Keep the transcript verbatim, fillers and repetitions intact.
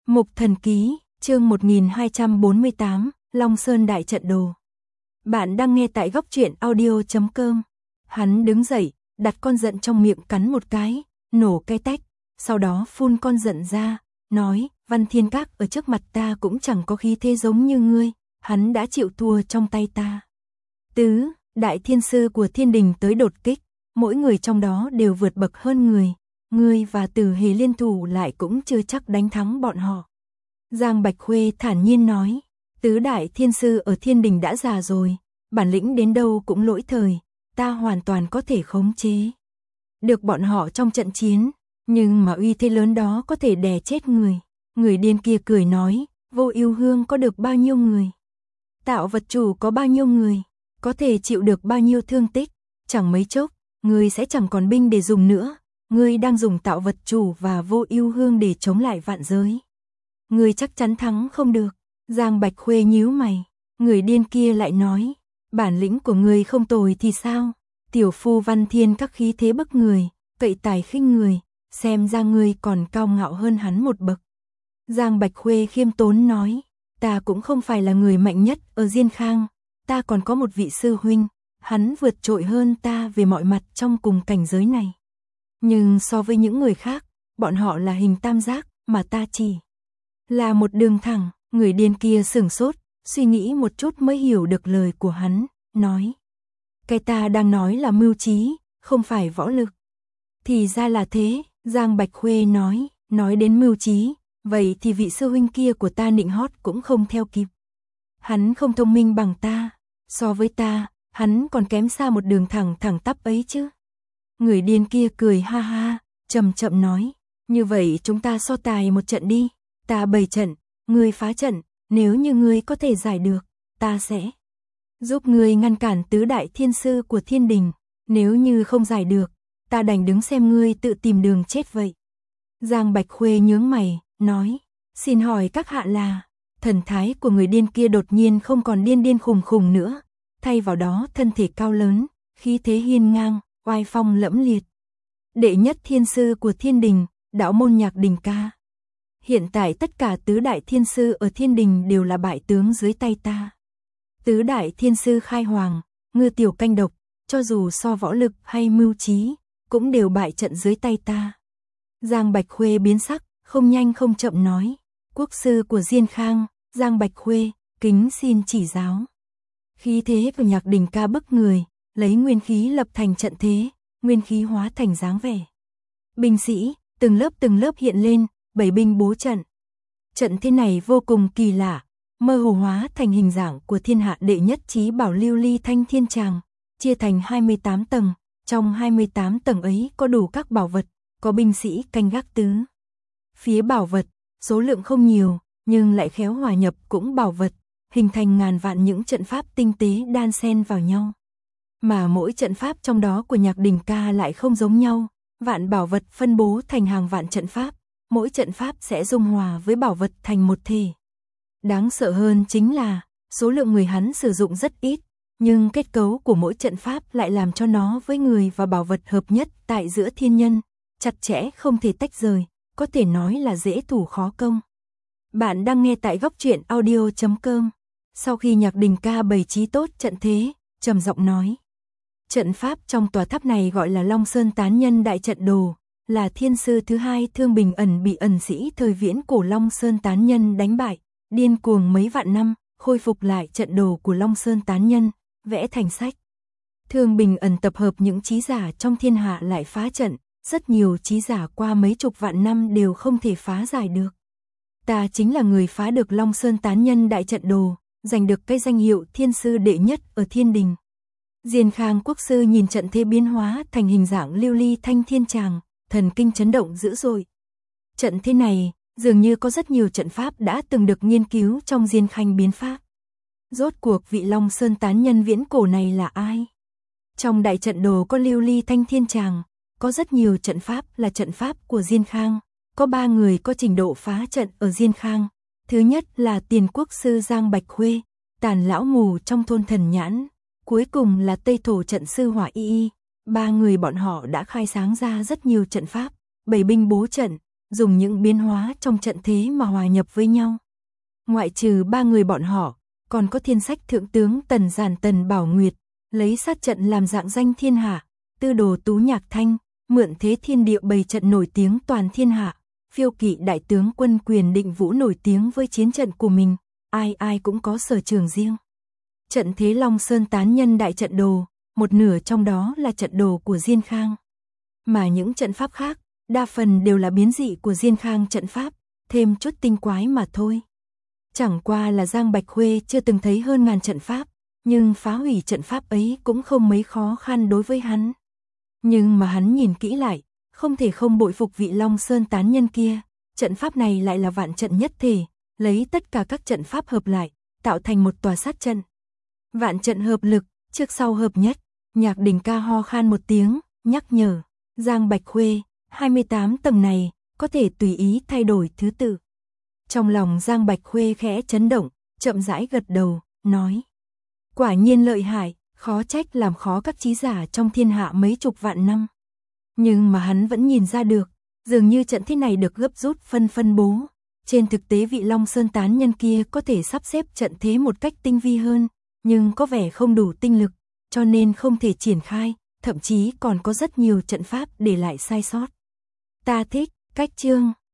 Mục Thần Ký, chương một nghìn hai trăm bốn mươi tám, Long Sơn Đại Trận Đồ. Bạn đang nghe tại góc truyện audio chấm com. Hắn đứng dậy, đặt con giận trong miệng cắn một cái, nổ cái tách, sau đó phun con giận ra, nói, Văn Thiên Các ở trước mặt ta cũng chẳng có khí thế giống như ngươi, hắn đã chịu thua trong tay ta. Tứ, đại thiên sư của thiên đình tới đột kích, mỗi người trong đó đều vượt bậc hơn người, ngươi và Tử Hề liên thủ lại cũng chưa chắc đánh thắng bọn họ. Giang Bạch Khuê thản nhiên nói, tứ đại thiên sư ở thiên đình đã già rồi, bản lĩnh đến đâu cũng lỗi thời, ta hoàn toàn có thể khống chế được bọn họ trong trận chiến, nhưng mà uy thế lớn đó có thể đè chết người. Người điên kia cười nói, Vô Ưu Hương có được bao nhiêu người? Tạo vật chủ có bao nhiêu người? Có thể chịu được bao nhiêu thương tích? Chẳng mấy chốc, ngươi sẽ chẳng còn binh để dùng nữa. Ngươi đang dùng tạo vật chủ và Vô Ưu Hương để chống lại vạn giới. Ngươi chắc chắn thắng không được. Giang Bạch Khuê nhíu mày. Người điên kia lại nói, bản lĩnh của ngươi không tồi thì sao? Tiểu phu Văn Thiên Các khí thế bức người, cậy tài khinh người, xem ra ngươi còn cao ngạo hơn hắn một bậc. Giang Bạch Khuê khiêm tốn nói, ta cũng không phải là người mạnh nhất ở Diên Khang, ta còn có một vị sư huynh, hắn vượt trội hơn ta về mọi mặt trong cùng cảnh giới này. Nhưng so với những người khác, bọn họ là hình tam giác, mà ta chỉ là một đường thẳng. Người điên kia sửng sốt, suy nghĩ một chút mới hiểu được lời của hắn, nói, cái ta đang nói là mưu trí, không phải võ lực. Thì ra là thế, Giang Bạch Khuê nói, nói đến mưu trí, vậy thì vị sư huynh kia của ta nịnh hót cũng không theo kịp. Hắn không thông minh bằng ta, so với ta, hắn còn kém xa một đường thẳng thẳng tắp ấy chứ. Người điên kia cười ha ha, chậm chậm nói, như vậy chúng ta so tài một trận đi, ta bày trận, ngươi phá trận, nếu như ngươi có thể giải được, ta sẽ giúp ngươi ngăn cản tứ đại thiên sư của thiên đình, nếu như không giải được, ta đành đứng xem ngươi tự tìm đường chết vậy. Giang Bạch Khuê nhướng mày, nói, xin hỏi các hạ là, thần thái của người điên kia đột nhiên không còn điên điên khùng khùng nữa, thay vào đó thân thể cao lớn, khí thế hiên ngang, oai phong lẫm liệt. Đệ nhất thiên sư của thiên đình, đạo môn Nhạc Đình Ca. Hiện tại tất cả tứ đại thiên sư ở thiên đình đều là bại tướng dưới tay ta. Tứ đại thiên sư khai hoàng, ngư tiểu canh độc, cho dù so võ lực hay mưu trí, cũng đều bại trận dưới tay ta. Giang Bạch Khuê biến sắc, không nhanh không chậm nói, quốc sư của Diên Khang, Giang Bạch Khuê, kính xin chỉ giáo. Khí thế của Nhạc Đình Ca bức người, lấy nguyên khí lập thành trận thế, nguyên khí hóa thành dáng vẻ. Binh sĩ, từng lớp từng lớp hiện lên, bảy binh bố trận. Trận thế này vô cùng kỳ lạ, mơ hồ hóa thành hình dạng của thiên hạ đệ nhất chí bảo lưu ly thanh thiên tràng, chia thành hai mươi tám tầng, trong hai mươi tám tầng ấy có đủ các bảo vật, có binh sĩ canh gác tứ phía bảo vật, số lượng không nhiều, nhưng lại khéo hòa nhập cũng bảo vật, hình thành ngàn vạn những trận pháp tinh tế đan xen vào nhau. Mà mỗi trận pháp trong đó của Nhạc Đình Ca lại không giống nhau, vạn bảo vật phân bố thành hàng vạn trận pháp, mỗi trận pháp sẽ dung hòa với bảo vật thành một thể. Đáng sợ hơn chính là, số lượng người hắn sử dụng rất ít, nhưng kết cấu của mỗi trận pháp lại làm cho nó với người và bảo vật hợp nhất tại giữa thiên nhân, chặt chẽ không thể tách rời, có thể nói là dễ thủ khó công. Bạn đang nghe tại góc truyện audio chấm com. Sau khi Nhạc Đình Ca bày trí tốt trận thế, trầm giọng nói, trận pháp trong tòa tháp này gọi là Long Sơn Tán Nhân Đại Trận Đồ, là thiên sư thứ hai Thương Bình Ẩn bị ẩn sĩ thời viễn cổ Long Sơn Tán Nhân đánh bại, điên cuồng mấy vạn năm, khôi phục lại trận đồ của Long Sơn Tán Nhân, vẽ thành sách. Thương Bình Ẩn tập hợp những trí giả trong thiên hạ lại phá trận, rất nhiều trí giả qua mấy chục vạn năm đều không thể phá giải được. Ta chính là người phá được Long Sơn Tán Nhân Đại Trận Đồ, giành được cái danh hiệu thiên sư đệ nhất ở thiên đình. Diên Khang quốc sư nhìn trận thế biến hóa thành hình dạng lưu ly thanh thiên tràng, thần kinh chấn động dữ dội. Trận thế này, dường như có rất nhiều trận pháp đã từng được nghiên cứu trong Diên Khanh biến pháp. Rốt cuộc vị Long Sơn Tán Nhân viễn cổ này là ai? Trong đại trận đồ có lưu ly thanh thiên tràng, có rất nhiều trận pháp là trận pháp của Diên Khang, có ba người có trình độ phá trận ở Diên Khang. Thứ nhất là Tiền Quốc sư Giang Bạch Khuê, Tàn lão mù trong thôn Thần Nhãn, cuối cùng là Tây Thổ trận sư Hỏa Y Y. Ba người bọn họ đã khai sáng ra rất nhiều trận pháp, bảy binh bố trận, dùng những biến hóa trong trận thế mà hòa nhập với nhau. Ngoại trừ ba người bọn họ, còn có thiên sách thượng tướng Tần Giản Tần Bảo Nguyệt, lấy sát trận làm dạng danh thiên hạ, tư đồ Tú Nhạc Thanh, mượn thế thiên địa bày trận nổi tiếng toàn thiên hạ, phiêu kỵ đại tướng Quân Quyền Định Vũ nổi tiếng với chiến trận của mình, ai ai cũng có sở trường riêng. Trận thế Long Sơn tán nhân đại trận đồ, một nửa trong đó là trận đồ của Diên Khang. Mà những trận pháp khác, đa phần đều là biến dị của Diên Khang trận pháp, thêm chút tinh quái mà thôi. Chẳng qua là Giang Bạch Khuê chưa từng thấy hơn ngàn trận pháp, nhưng phá hủy trận pháp ấy cũng không mấy khó khăn đối với hắn. Nhưng mà hắn nhìn kỹ lại, không thể không bội phục vị Long Sơn tán nhân kia, trận pháp này lại là vạn trận nhất thể, lấy tất cả các trận pháp hợp lại, tạo thành một tòa sát trận. Vạn trận hợp lực, trước sau hợp nhất. Nhạc Đình ca ho khan một tiếng, nhắc nhở, Giang Bạch Khuê, hai mươi tám tầng này, có thể tùy ý thay đổi thứ tự. Trong lòng Giang Bạch Khuê khẽ chấn động, chậm rãi gật đầu, nói. Quả nhiên lợi hại, khó trách làm khó các trí giả trong thiên hạ mấy chục vạn năm. Nhưng mà hắn vẫn nhìn ra được, dường như trận thế này được gấp rút phân phân bố. Trên thực tế vị Long Sơn tán nhân kia có thể sắp xếp trận thế một cách tinh vi hơn, nhưng có vẻ không đủ tinh lực, cho nên không thể triển khai, thậm chí còn có rất nhiều trận pháp để lại sai sót. Ta thích cách chương